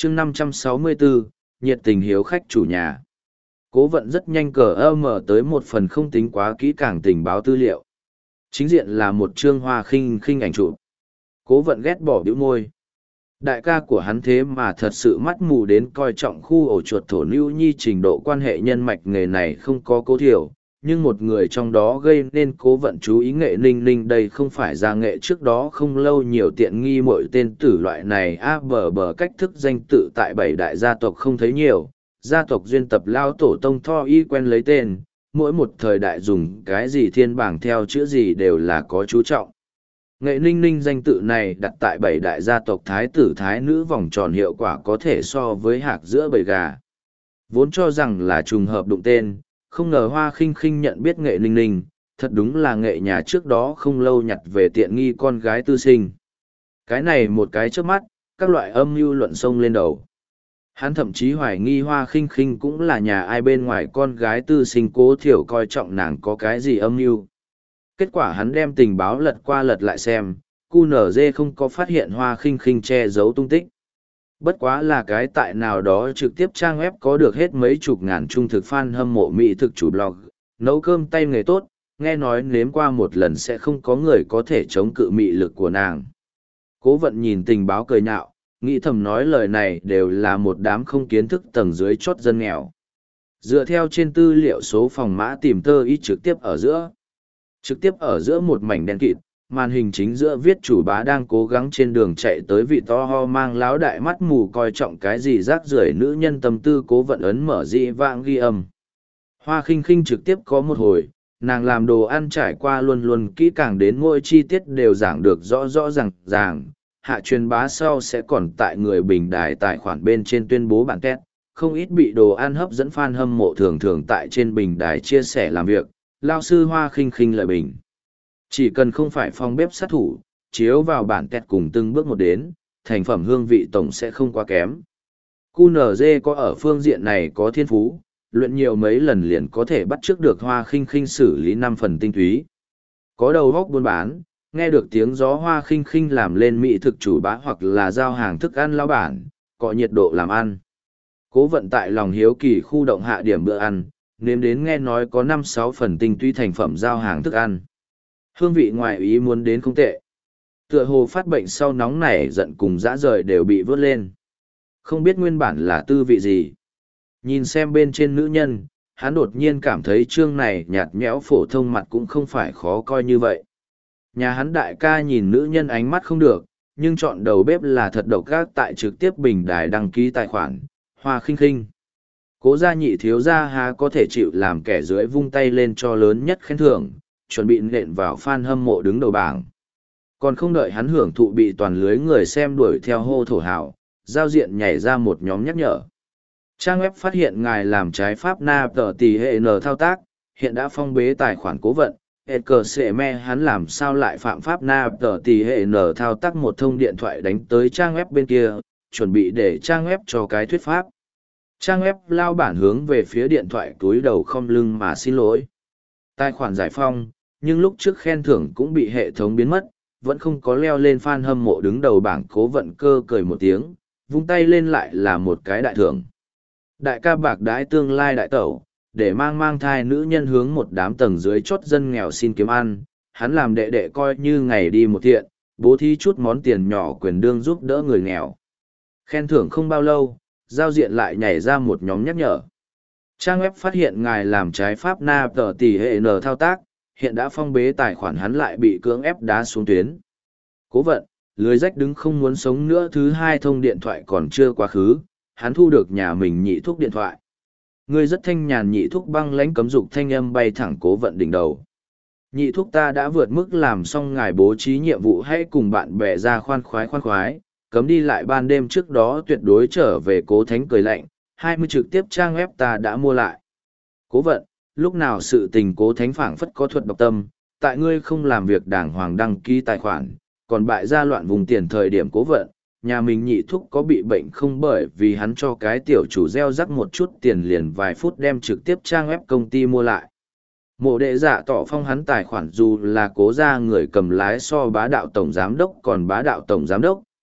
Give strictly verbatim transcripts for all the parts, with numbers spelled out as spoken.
chương năm trăm sáu mươi bốn, nhiệt tình hiếu khách chủ nhà. Cố vận rất nhanh cờ ơ mở tới một phần không tính quá kỹ càng tình báo tư liệu. Chính diện là một chương hoa khinh khinh ảnh chụp. Cố vận ghét bỏ bĩu môi. Đại ca của hắn thế mà thật sự mắt mù đến coi trọng khu ổ chuột thổ lưu nhi, trình độ quan hệ nhân mạch nghề này không có cố thiểu, nhưng một người trong đó gây nên cố vận chú ý Nghệ Ninh Ninh. Đây không phải ra nghệ trước đó không lâu nhiều tiện nghi mọi tên tử loại này a bờ bờ cách thức danh tự tại bảy đại gia tộc không thấy nhiều. Gia tộc duyên tập lao tổ tông tho y quen lấy tên, mỗi một thời đại dùng cái gì thiên bảng theo chữ gì đều là có chú trọng. Nghệ Ninh Ninh danh tự này đặt tại bảy đại gia tộc thái tử thái nữ vòng tròn hiệu quả có thể so với hạc giữa bầy gà. Vốn cho rằng là trùng hợp đụng tên, không ngờ Hoa Khinh Khinh nhận biết Nghệ Ninh Ninh, thật đúng là nghệ nhà trước đó không lâu nhặt về tiện nghi con gái tư sinh. Cái này một cái trước mắt, các loại âm mưu luận xông lên đầu. Hắn thậm chí hoài nghi Hoa Khinh Khinh cũng là nhà ai bên ngoài con gái tư sinh cố thiểu coi trọng nàng có cái gì âm mưu. Kết quả hắn đem tình báo lật qua lật lại xem, cu nở dê không có phát hiện Hoa Khinh Khinh che giấu tung tích. Bất quá là cái tại nào đó trực tiếp trang web có được hết mấy chục ngàn trung thực fan hâm mộ mỹ thực chủ blog, nấu cơm tay nghề tốt, nghe nói nếm qua một lần sẽ không có người có thể chống cự mị lực của nàng. Cố vận nhìn tình báo cười nhạo, nghĩ thầm nói lời này đều là một đám không kiến thức tầng dưới chót dân nghèo. Dựa theo trên tư liệu số phòng mã tìm tơ ít trực tiếp ở giữa. Trực tiếp ở giữa một mảnh đen kịt, màn hình chính giữa viết chủ bá đang cố gắng trên đường chạy tới vị to ho mang láo đại mắt mù coi trọng cái gì rác rưởi nữ nhân tâm tư. Cố vận ấn mở dị vãng ghi âm. Hoa Khinh Khinh trực tiếp có một hồi, nàng làm đồ ăn trải qua luôn luôn kỹ càng đến mỗi chi tiết đều giảng được rõ rõ ràng ràng. Hạ truyền bá sau sẽ còn tại người bình đài tài khoản bên trên tuyên bố bản kết, không ít bị đồ ăn hấp dẫn fan hâm mộ thường thường tại trên bình đài chia sẻ làm việc. Lao sư Hoa Khinh Khinh lợi bình. Chỉ cần không phải phòng bếp sát thủ, chiếu vào bản tẹt cùng từng bước một đến, thành phẩm hương vị tổng sẽ không quá kém. cu en giê có ở phương diện này có thiên phú, luyện nhiều mấy lần liền có thể bắt chước được Hoa Khinh Khinh xử lý năm phần tinh túy. Có đầu góc buôn bán, nghe được tiếng gió Hoa Khinh Khinh làm lên mỹ thực chủ bá hoặc là giao hàng thức ăn lão bản, có nhiệt độ làm ăn. Cố vận tại lòng hiếu kỳ khu động hạ điểm bữa ăn, nếm đến nghe nói có năm sáu phần tinh túy thành phẩm giao hàng thức ăn. Hương vị ngoài ý muốn đến không tệ. Tựa hồ phát bệnh sau nóng nảy giận cùng dã rời đều bị vớt lên. Không biết nguyên bản là tư vị gì. Nhìn xem bên trên nữ nhân, hắn đột nhiên cảm thấy chương này nhạt nhẽo phổ thông mặt cũng không phải khó coi như vậy. Nhà hắn đại ca nhìn nữ nhân ánh mắt không được, nhưng chọn đầu bếp là thật độc ác tại trực tiếp bình đài đăng ký tài khoản, Hoa Khinh Khinh. Cố gia nhị thiếu gia há có thể chịu làm kẻ dưới vung tay lên cho lớn nhất khen thưởng, chuẩn bị nện vào fan hâm mộ đứng đầu bảng. Còn không đợi hắn hưởng thụ bị toàn lưới người xem đuổi theo hô thổ hào, giao diện nhảy ra một nhóm nhắc nhở. Trang web phát hiện ngài làm trái pháp na tờ tỷ hệ n thao tác, hiện đã phong bế tài khoản cố vận. Hệ cờ sệ me hắn làm sao lại phạm pháp na tờ tỷ hệ n thao tác, một thông điện thoại đánh tới trang web bên kia, chuẩn bị để trang web cho cái thuyết pháp. Trang web lao bản hướng về phía điện thoại túi đầu không lưng mà xin lỗi. Tài khoản giải phong, nhưng lúc trước khen thưởng cũng bị hệ thống biến mất, vẫn không có leo lên fan hâm mộ đứng đầu bảng. Cố vận cơ cười một tiếng, vung tay lên lại là một cái đại thưởng. Đại ca bạc đãi tương lai đại tẩu, để mang mang thai nữ nhân hướng một đám tầng dưới chốt dân nghèo xin kiếm ăn, hắn làm đệ đệ coi như ngày đi một thiện, bố thí chút món tiền nhỏ quyền đương giúp đỡ người nghèo. Khen thưởng không bao lâu, giao diện lại nhảy ra một nhóm nhắc nhở. Trang web phát hiện ngài làm trái pháp na tờ tỷ hệ n thao tác, hiện đã phong bế tài khoản, hắn lại bị cưỡng ép đá xuống tuyến. Cố vận, lưới rách đứng không muốn sống nữa. Thứ hai thông điện thoại còn chưa quá khứ, hắn thu được nhà mình nhị thúc điện thoại. Ngươi rất thanh nhàn. Nhị thúc băng lãnh cấm dục thanh âm bay thẳng cố vận đỉnh đầu. Nhị thúc ta đã vượt mức làm xong ngài bố trí nhiệm vụ, hãy cùng bạn bè ra khoan khoái khoan khoái, cấm đi lại ban đêm trước đó tuyệt đối trở về. Cố thánh cười lạnh, hai mươi trực tiếp trang web ta đã mua lại. Cố vận, lúc nào sự tình Cố thánh phảng phất có thuật độc tâm, tại ngươi không làm việc đàng hoàng đăng ký tài khoản, còn bại ra loạn vùng tiền thời điểm. Cố vận, nhà mình nhị thúc có bị bệnh không? Bởi vì hắn cho cái tiểu chủ gieo rắc một chút tiền liền vài phút đem trực tiếp trang web công ty mua lại. Mộ đệ dạ tỏ phong hắn tài khoản, dù là Cố gia người cầm lái so bá đạo tổng giám đốc còn bá đạo tổng giám đốc,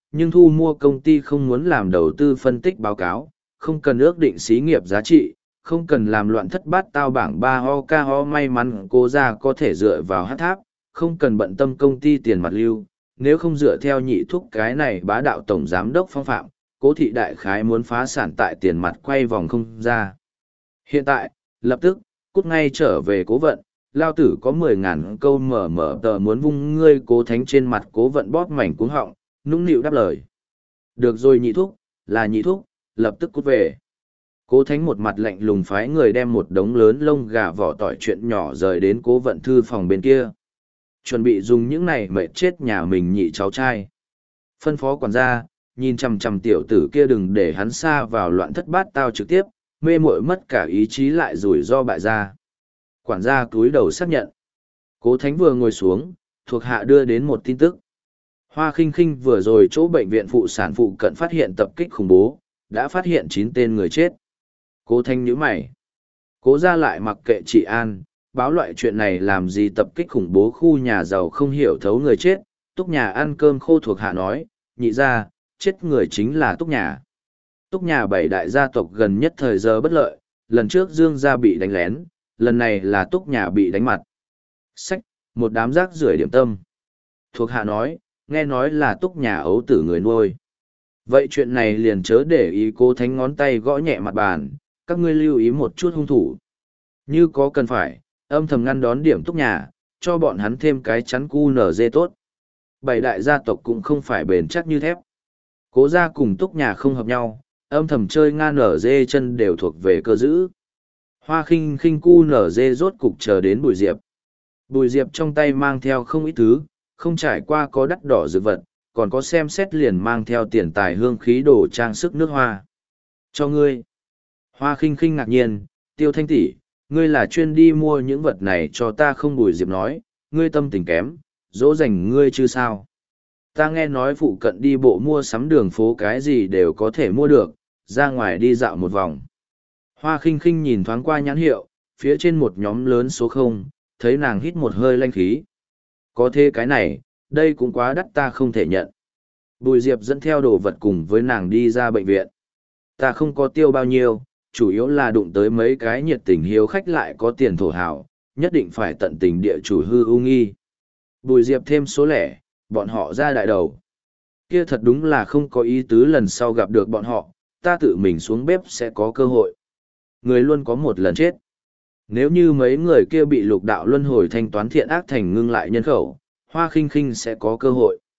nhưng thu mua công ty không muốn làm đầu tư phân tích báo cáo, không cần ước định xí nghiệp giá trị, không cần làm loạn thất bát tao bảng ba ho ca ho may mắn cố ra có thể dựa vào hát tháp, không cần bận tâm công ty tiền mặt lưu, nếu không dựa theo nhị thúc cái này bá đạo tổng giám đốc phong phạm, cố thị đại khái muốn phá sản tại tiền mặt quay vòng không ra. Hiện tại, lập tức, cút ngay trở về cố vận, lao tử có mười ngàn câu mở mở tờ muốn vung ngươi cố thánh trên mặt cố vận bóp mảnh cuống họng, nũng nịu đáp lời. Được rồi nhị thúc, là nhị thúc, lập tức cút về. Cố thánh một mặt lạnh lùng phái người đem một đống lớn lông gà vỏ tỏi chuyện nhỏ rời đến cố vận thư phòng bên kia. Chuẩn bị dùng những này mệt chết nhà mình nhị cháu trai. Phân phó quản gia, nhìn chằm chằm tiểu tử kia đừng để hắn xa vào loạn thất bát tao trực tiếp, mê muội mất cả ý chí lại rủi ro bại gia. Quản gia cúi đầu xác nhận. Cố thánh vừa ngồi xuống, thuộc hạ đưa đến một tin tức. Hoa Khinh Khinh vừa rồi chỗ bệnh viện phụ sản phụ cận phát hiện tập kích khủng bố, đã phát hiện chín tên người chết. Cố thánh nhíu mày. Cố gia lại mặc kệ trị an, báo loại chuyện này làm gì tập kích khủng bố khu nhà giàu không hiểu thấu người chết, túc nhà ăn cơm khô thuộc hạ nói, nhị ra, chết người chính là túc nhà. Túc nhà bảy đại gia tộc gần nhất thời giờ bất lợi, lần trước Dương gia bị đánh lén, lần này là túc nhà bị đánh mặt. Sách, một đám rác rưởi điểm tâm. Thuộc hạ nói, nghe nói là túc nhà ấu tử người nuôi. Vậy chuyện này liền chớ để ý cố thánh ngón tay gõ nhẹ mặt bàn, các ngươi lưu ý một chút hung thủ. Như có cần phải, âm thầm ngăn đón điểm túc nhà, cho bọn hắn thêm cái chắn cu nở dê tốt. Bảy đại gia tộc cũng không phải bền chắc như thép. Cố gia cùng túc nhà không hợp nhau, âm thầm chơi nga nở dê chân đều thuộc về cơ dữ. Hoa Khinh Khinh cu nở dê rốt cục chờ đến Bùi Diệp. Bùi Diệp trong tay mang theo không ít thứ, không trải qua có đắt đỏ dược vật, còn có xem xét liền mang theo tiền tài hương khí đồ trang sức nước hoa. Cho ngươi. Hoa Khinh Khinh ngạc nhiên, Tiêu Thanh tỷ, ngươi là chuyên đi mua những vật này cho ta không? Bùi Diệp nói, ngươi tâm tình kém, dỗ dành ngươi chứ sao. Ta nghe nói phụ cận đi bộ mua sắm đường phố cái gì đều có thể mua được, ra ngoài đi dạo một vòng. Hoa Khinh Khinh nhìn thoáng qua nhãn hiệu, phía trên một nhóm lớn số không, thấy nàng hít một hơi lanh khí. Có thế cái này, đây cũng quá đắt ta không thể nhận. Bùi Diệp dẫn theo đồ vật cùng với nàng đi ra bệnh viện. Ta không có tiêu bao nhiêu, chủ yếu là đụng tới mấy cái nhiệt tình hiếu khách lại có tiền thổ hào, nhất định phải tận tình địa chủ hư ưu nghi. Bùi Diệp thêm số lẻ, bọn họ ra đại đầu. Kia thật đúng là không có ý tứ, lần sau gặp được bọn họ, ta tự mình xuống bếp sẽ có cơ hội. Người luôn có một lần chết. Nếu như mấy người kia bị lục đạo luân hồi thanh toán thiện ác thành ngưng lại nhân khẩu, Hoa Khinh Khinh sẽ có cơ hội.